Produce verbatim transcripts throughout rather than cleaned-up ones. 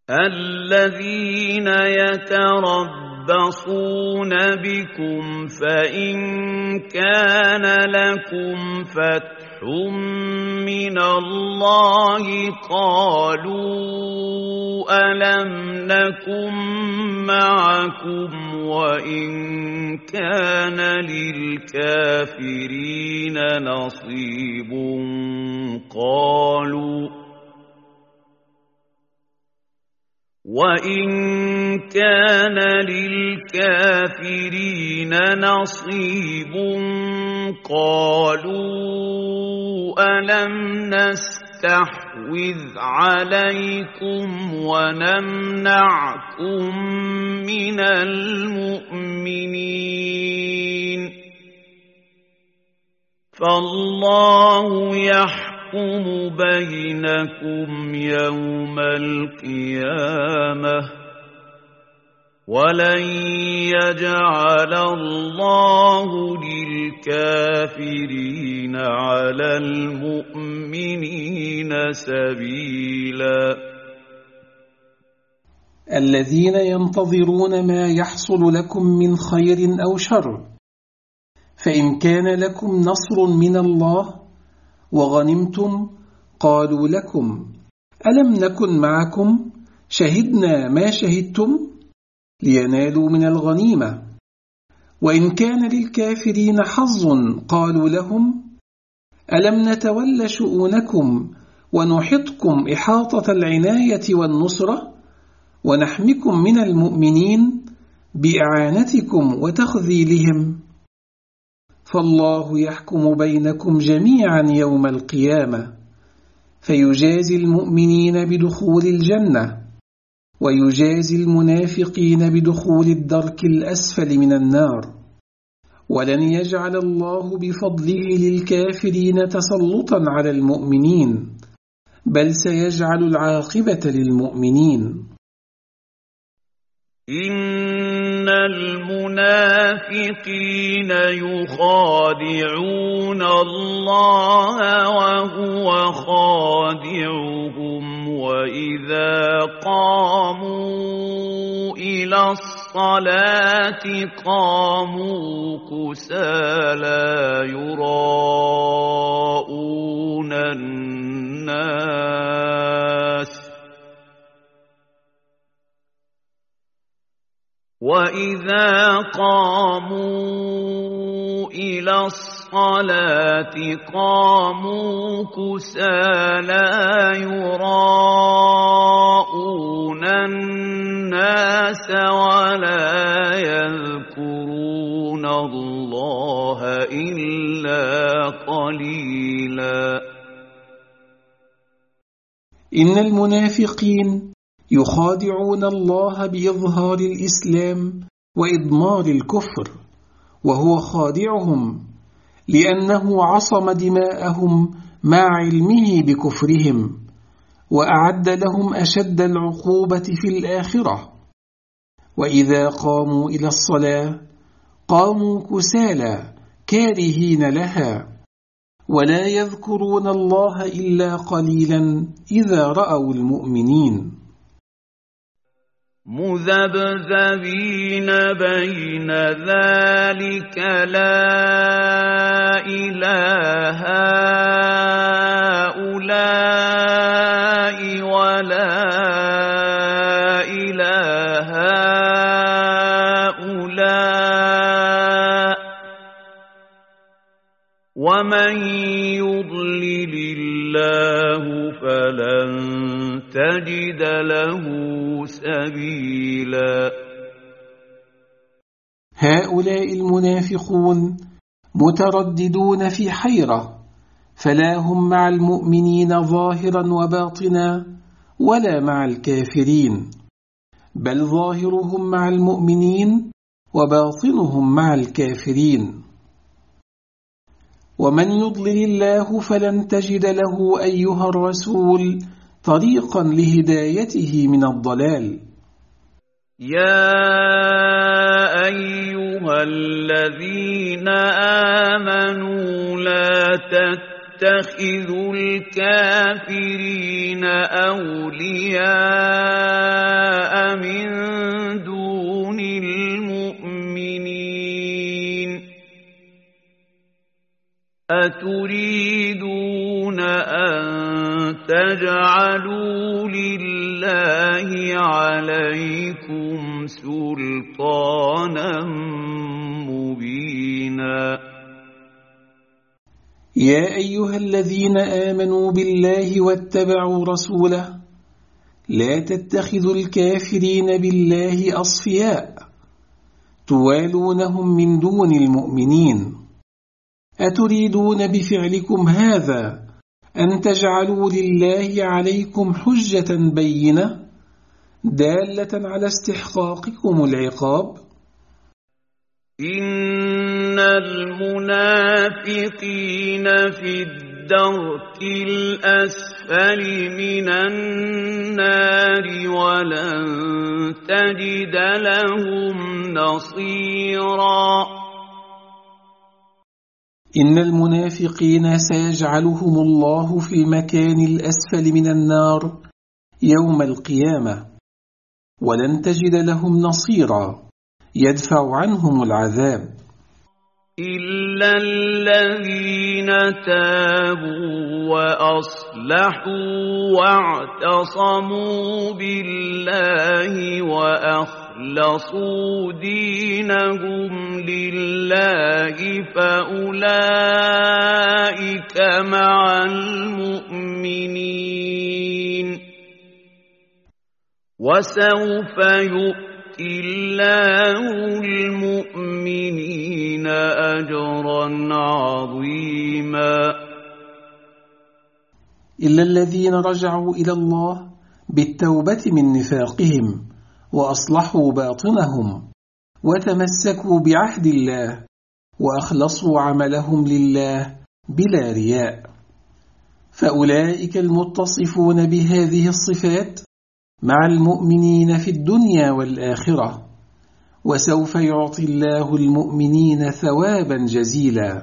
الذين يتربصون بكم فإن كان لكم فتح من الله قالوا ألم نكن معكم وإن كان للكافرين نصيب قالوا وَإِن كَانَ لِلْكَافِرِينَ نَصِيبٌ قَالُوا أَلَمْ نَسْتَحْوِذْ عَلَيْكُمْ وَنَمْنَعْكُمْ مِنَ الْمُؤْمِنِينَ فَاللَّهُ يَحْكُمُ يحكم بينكم يوم القيامة ولن يجعل الله للكافرين على المؤمنين سبيلا. الذين ينتظرون ما يحصل لكم من خير أو شر، فإن كان لكم نصر من الله وغنمتم قالوا لكم ألم نكن معكم شهدنا ما شهدتم لينالوا من الغنيمة. وإن كان للكافرين حظ قالوا لهم ألم نتول شؤونكم ونحطكم إحاطة العناية والنصرة ونحمكم من المؤمنين بإعانتكم وتخذيلهم. فالله يحكم بينكم جميعا يوم القيامة فيجازي المؤمنين بدخول الجنة ويجازي المنافقين بدخول الدرك الأسفل من النار، ولن يجعل الله بفضله للكافرين تسلطا على المؤمنين، بل سيجعل العاقبة للمؤمنين. إن المنافقين يخادعون الله وهو خادعهم وإذا قاموا إلى الصلاة قاموا كسالى يراءون الناس وَإِذَا قَامُوا إِلَى الصَّلَاةِ قَامُوا كُسَالَى يُرَاءُونَ النَّاسَ وَلَا يَذْكُرُونَ اللَّهَ إِلَّا قَلِيلًا. إن المنافقين يخادعون الله بإظهار الإسلام وإضمار الكفر، وهو خادعهم لأنه عصم دماءهم مع علمه بكفرهم، وأعد لهم أشد العقوبة في الآخرة. وإذا قاموا إلى الصلاة قاموا كسالى كارهين لها، ولا يذكرون الله إلا قليلا إذا رأوا المؤمنين. مذبذبين بين ذلك لا إله هؤلاء ولا إله هؤلاء ومن يضلل الله فلن تجد له سبيلا. هؤلاء المنافقون مترددون في حيرة، فلا هم مع المؤمنين ظاهرا وباطنا ولا مع الكافرين، بل ظاهرهم مع المؤمنين وباطنهم مع الكافرين. ومن يضلل الله فلن تجد له أيها الرسول طريقا لهدايته من الضلال. يا أيها الذين آمنوا لا تتخذوا الكافرين أولياء لله عليكم سلطانا مبينا. يا أيها الذين آمنوا بالله واتبعوا رسوله لا تتخذوا الكافرين بالله أصفياء توالونهم من دون المؤمنين. أتريدون بفعلكم هذا أن تجعلوا لله عليكم حجة بينة دالة على استحقاقكم العقاب؟ إن المنافقين في الدرك الأسفل من النار ولن تجد لهم نصيرا. إن المنافقين سيجعلهم الله في المكان الأسفل من النار يوم القيامة ولن تجد لهم نصيرا يدفع عنهم العذاب إلا الذين تابوا وأصلحوا واعتصموا بالله وأخلصوا دينهم لله فأولئك مع المؤمنين وسوف يؤمنون الله المؤمنين أجرا عظيما. إلا الذين رجعوا إلى الله بالتوبة من نفاقهم وأصلحوا باطنهم وتمسكوا بعهد الله وأخلصوا عملهم لله بلا رياء، فأولئك المتصفون بهذه الصفات مع المؤمنين في الدنيا والآخرة، وسوف يعطي الله المؤمنين ثوابا جزيلا.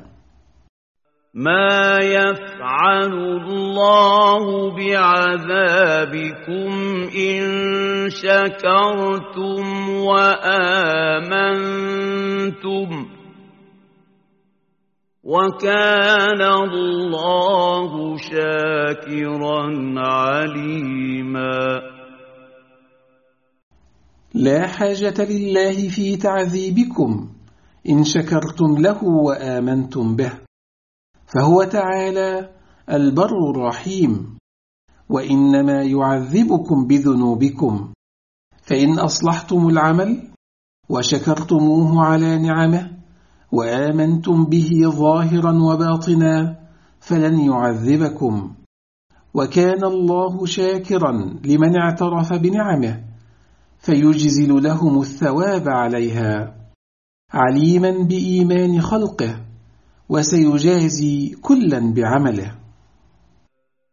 ما يفعل الله بعذابكم إن شكرتم وآمنتم وكان الله شاكرا عليما. لا حاجة لله في تعذيبكم إن شكرتم له وآمنتم به، فهو تعالى البر الرحيم، وإنما يعذبكم بذنوبكم، فإن أصلحتم العمل وشكرتموه على نعمه وآمنتم به ظاهرا وباطنا فلن يعذبكم، وكان الله شاكرا لمن اعترف بنعمه فيجزل لهم الثواب عليها، عليما بإيمان خلقه وسيجازي كلا بعمله.